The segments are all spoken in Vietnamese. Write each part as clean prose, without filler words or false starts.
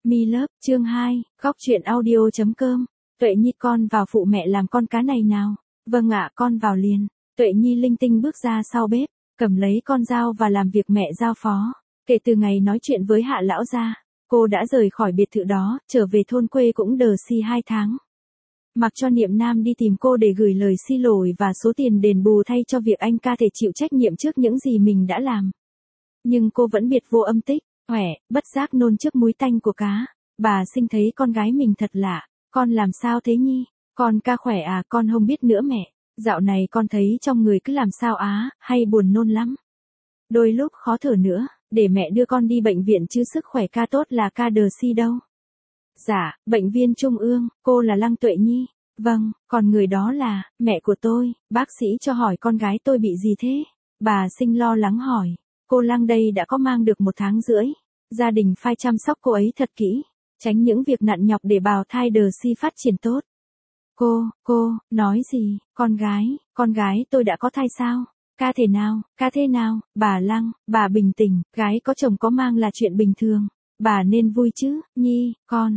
Mi lớp, chương 2, góc truyện audio.com. Tuệ Nhi con vào phụ mẹ làm con cá này nào. Vâng ạ, con vào liền. Tuệ Nhi linh tinh bước ra sau bếp, cầm lấy con dao và làm việc mẹ giao phó. Kể từ ngày nói chuyện với Hạ lão gia, cô đã rời khỏi biệt thự đó, trở về thôn quê cũng đờ si 2 tháng. Mặc cho Niệm Nam đi tìm cô để gửi lời xin lỗi và số tiền đền bù thay cho việc anh ca thể chịu trách nhiệm trước những gì mình đã làm. Nhưng cô vẫn biệt vô âm tích. Bất giác nôn trước múi tanh của cá. Bà Sinh thấy con gái mình thật lạ. Con làm sao thế Nhi? Con ca khỏe à? Con không biết nữa mẹ. Dạo này con thấy trong người cứ làm sao á, hay buồn nôn lắm. Đôi lúc khó thở nữa, để mẹ đưa con đi bệnh viện chứ sức khỏe ca tốt là ca đờ si đâu. Dạ, bệnh viện Trung ương, cô là Lăng Tuệ Nhi. Vâng, còn người đó là, mẹ của tôi, bác sĩ cho hỏi con gái tôi bị gì thế? Bà Sinh lo lắng hỏi. Cô Lăng đây đã có mang được 1 tháng rưỡi. Gia đình phải chăm sóc cô ấy thật kỹ, tránh những việc nặng nhọc để bào thai đờ si phát triển tốt. Cô, nói gì? Con gái tôi đã có thai sao? Ca thế nào? Bà Lăng, bà bình tĩnh, gái có chồng có mang là chuyện bình thường. Bà nên vui chứ, Nhi,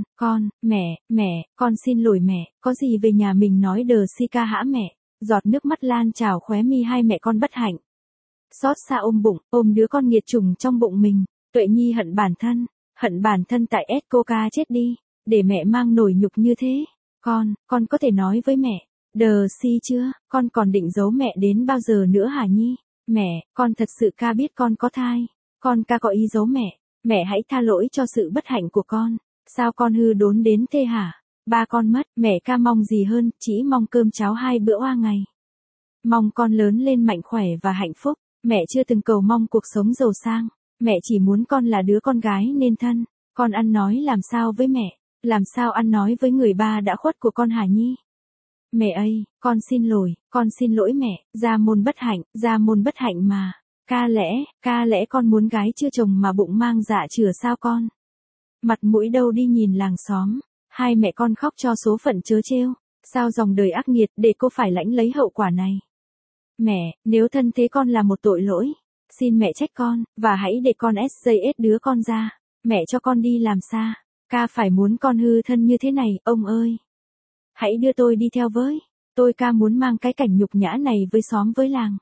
mẹ, con xin lỗi mẹ, có gì về nhà mình nói đờ si ca hả mẹ? Giọt nước mắt lan trào khóe mi hai mẹ con bất hạnh. Xót xa ôm bụng, ôm đứa con nghiệt chủng trong bụng mình. Tuệ Nhi hận bản thân tại cô ca chết đi, để mẹ mang nổi nhục như thế. Con có thể nói với mẹ, đờ si chưa, con còn định giấu mẹ đến bao giờ nữa hả Nhi? Mẹ, con thật sự ca biết con có thai, con ca có ý giấu mẹ hãy tha lỗi cho sự bất hạnh của con, sao con hư đốn đến thế hả? Ba con mất, mẹ ca mong gì hơn, chỉ mong cơm cháo 2 bữa oa ngày. Mong con lớn lên mạnh khỏe và hạnh phúc. Mẹ chưa từng cầu mong cuộc sống giàu sang, mẹ chỉ muốn con là đứa con gái nên thân. Con ăn nói làm sao với mẹ, làm sao ăn nói với người ba đã khuất của con hả Nhi? Mẹ ơi, con xin lỗi mẹ, gia môn bất hạnh mà. Ca lẽ con muốn gái chưa chồng mà bụng mang dạ chửa sao con? Mặt mũi đâu đi nhìn làng xóm, hai mẹ con khóc cho số phận trớ trêu, sao dòng đời ác nghiệt để cô phải lãnh lấy hậu quả này? Mẹ, nếu thân thế con là một tội lỗi, xin mẹ trách con, và hãy để con SJS đứa con ra, mẹ cho con đi làm xa, ca phải muốn con hư thân như thế này, ông ơi. Hãy đưa tôi đi theo với, tôi ca muốn mang cái cảnh nhục nhã này với xóm với làng.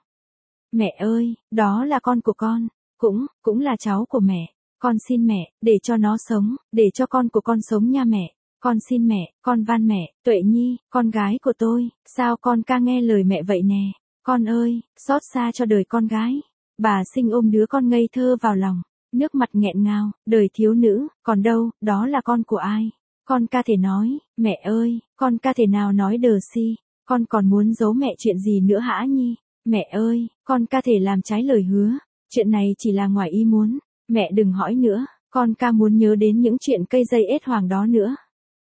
Mẹ ơi, đó là con của con, cũng là cháu của mẹ, con xin mẹ, để cho nó sống, để cho con của con sống nha mẹ. Con xin mẹ, con van mẹ, Tuệ Nhi, con gái của tôi, sao con ca nghe lời mẹ vậy nè? Con ơi, xót xa cho đời con gái. Bà Sinh ôm đứa con ngây thơ vào lòng, nước mặt nghẹn ngào, đời thiếu nữ, còn đâu, đó là con của ai? Con ca thể nói, mẹ ơi, con ca thể nào nói đờ si, con còn muốn giấu mẹ chuyện gì nữa hả Nhi? Mẹ ơi, con ca thể làm trái lời hứa, chuyện này chỉ là ngoài ý muốn, mẹ đừng hỏi nữa, con ca muốn nhớ đến những chuyện cây dây ếch hoàng đó nữa.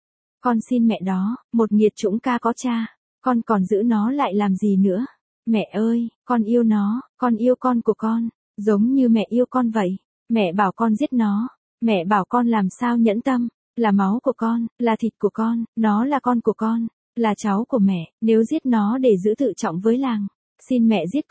Con xin mẹ đó, một nghiệt chủng ca có cha, con còn giữ nó lại làm gì nữa? Mẹ ơi, con yêu nó, con yêu con của con, giống như mẹ yêu con vậy. Mẹ bảo con giết nó, mẹ bảo con làm sao nhẫn tâm, là máu của con, là thịt của con, nó là con của con, là cháu của mẹ, nếu giết nó để giữ tự trọng với làng, xin mẹ giết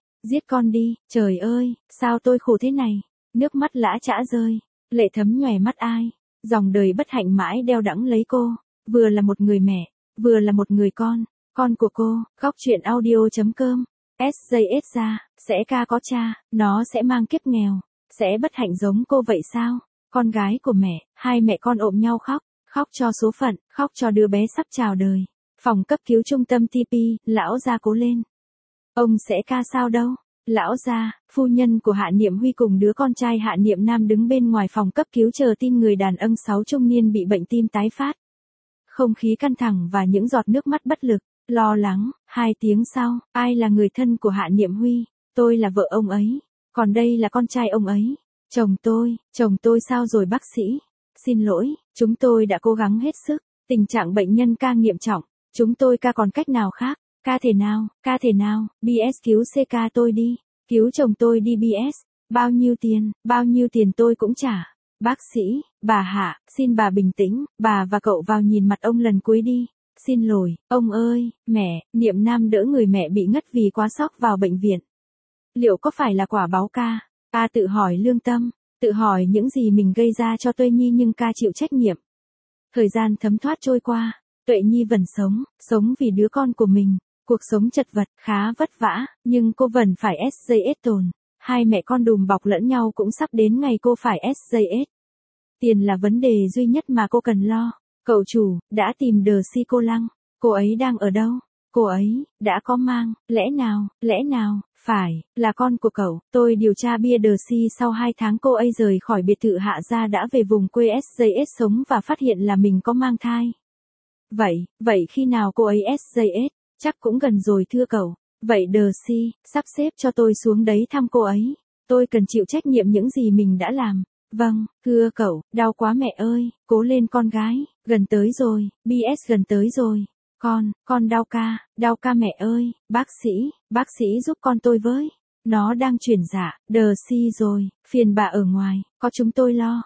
con đi, trời ơi, sao tôi khổ thế này, nước mắt lã chã rơi, lệ thấm nhòe mắt ai, dòng đời bất hạnh mãi đeo đẵng lấy cô, vừa là một người mẹ, vừa là một người con của cô, góc truyện audio.com, SJS ra, sẽ ca có cha, nó sẽ mang kiếp nghèo, sẽ bất hạnh giống cô vậy sao? Con gái của mẹ, hai mẹ con ôm nhau khóc cho số phận, khóc cho đứa bé sắp chào đời. Phòng cấp cứu trung tâm TP, lão gia cố lên. Ông sẽ ca sao đâu? Lão gia, phu nhân của Hạ Niệm Huy cùng đứa con trai Hạ Niệm Nam đứng bên ngoài phòng cấp cứu chờ tin người đàn ông 6 trung niên bị bệnh tim tái phát. Không khí căng thẳng và những giọt nước mắt bất lực. Lo lắng, 2 tiếng sau, ai là người thân của Hạ Niệm Huy? Tôi là vợ ông ấy, còn đây là con trai ông ấy. Chồng tôi sao rồi bác sĩ? Xin lỗi, chúng tôi đã cố gắng hết sức, tình trạng bệnh nhân ca nghiêm trọng, chúng tôi ca còn cách nào khác? Ca thể nào, BS cứu CK tôi đi, cứu chồng tôi đi BS, bao nhiêu tiền tôi cũng trả. Bác sĩ, bà Hạ, xin bà bình tĩnh, bà và cậu vào nhìn mặt ông lần cuối đi. Xin lỗi, ông ơi, mẹ, Niệm Nam đỡ người mẹ bị ngất vì quá sốc vào bệnh viện. Liệu có phải là quả báo ca? Ta tự hỏi lương tâm, tự hỏi những gì mình gây ra cho Tuệ Nhi nhưng ca chịu trách nhiệm. Thời gian thấm thoát trôi qua, Tuệ Nhi vẫn sống vì đứa con của mình. Cuộc sống chật vật, khá vất vả, nhưng cô vẫn phải SJS tồn. Hai mẹ con đùm bọc lẫn nhau cũng sắp đến ngày cô phải SJS. Tiền là vấn đề duy nhất mà cô cần lo. Cậu chủ, đã tìm đờ si cô Lăng. Cô ấy đang ở đâu? Cô ấy, đã có mang, lẽ nào, phải, là con của cậu. Tôi điều tra bia đờ si sau 2 tháng cô ấy rời khỏi biệt thự Hạ Gia đã về vùng quê SJS sống và phát hiện là mình có mang thai. Vậy khi nào cô ấy SJS? Chắc cũng gần rồi thưa cậu. Vậy đờ si, sắp xếp cho tôi xuống đấy thăm cô ấy. Tôi cần chịu trách nhiệm những gì mình đã làm. Vâng, thưa cậu, đau quá mẹ ơi, cố lên con gái, gần tới rồi, BS gần tới rồi. Con đau ca mẹ ơi, bác sĩ giúp con tôi với. Nó đang chuyển dạ, đờ si rồi, phiền bà ở ngoài, có chúng tôi lo,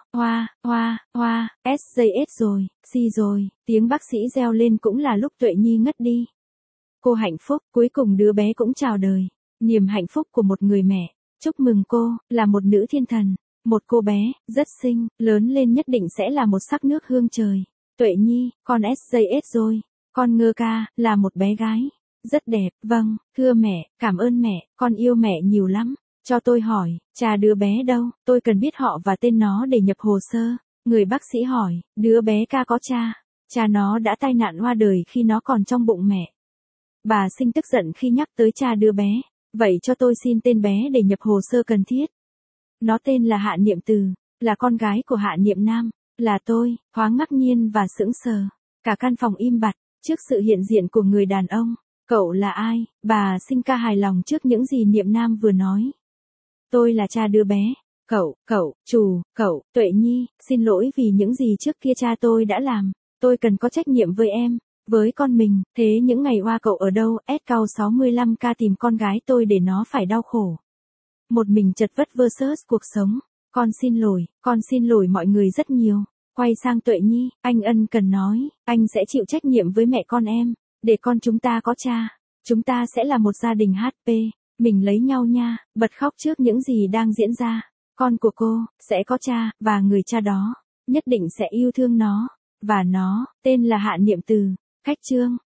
SJS rồi, si rồi, tiếng bác sĩ reo lên cũng là lúc Tuệ Nhi ngất đi. Cô hạnh phúc, cuối cùng đứa bé cũng chào đời. Niềm hạnh phúc của một người mẹ. Chúc mừng cô, là một nữ thiên thần. Một cô bé, rất xinh, lớn lên nhất định sẽ là một sắc nước hương trời. Tuệ Nhi, con SJS rồi. Con Ngơ Ca, là một bé gái. Rất đẹp, vâng, thưa mẹ, cảm ơn mẹ, con yêu mẹ nhiều lắm. Cho tôi hỏi, cha đứa bé đâu, tôi cần biết họ và tên nó để nhập hồ sơ. Người bác sĩ hỏi, đứa bé Ca có cha. Cha nó đã tai nạn qua đời khi nó còn trong bụng mẹ. Bà Sinh tức giận khi nhắc tới cha đứa bé. Vậy cho tôi xin tên bé để nhập hồ sơ cần thiết. Nó tên là Hạ Niệm Từ, là con gái của Hạ Niệm Nam, là tôi. Thoáng ngạc nhiên và sững sờ. Cả căn phòng im bặt, trước sự hiện diện của người đàn ông. Cậu là ai? Bà Sinh ca hài lòng trước những gì Niệm Nam vừa nói. Tôi là cha đứa bé. Cậu, Tuệ Nhi, xin lỗi vì những gì trước kia cha tôi đã làm. Tôi cần có trách nhiệm với em. Với con mình, thế những ngày qua cậu ở đâu? Cao 65K tìm con gái tôi để nó phải đau khổ. Một mình chật vật versus cuộc sống. Con xin lỗi mọi người rất nhiều. Quay sang Tuệ Nhi, anh ân cần nói, anh sẽ chịu trách nhiệm với mẹ con em, để con chúng ta có cha. Chúng ta sẽ là một gia đình HP, mình lấy nhau nha, bật khóc trước những gì đang diễn ra. Con của cô, sẽ có cha, và người cha đó, nhất định sẽ yêu thương nó. Và nó, tên là Hạ Niệm Từ. Khách chương.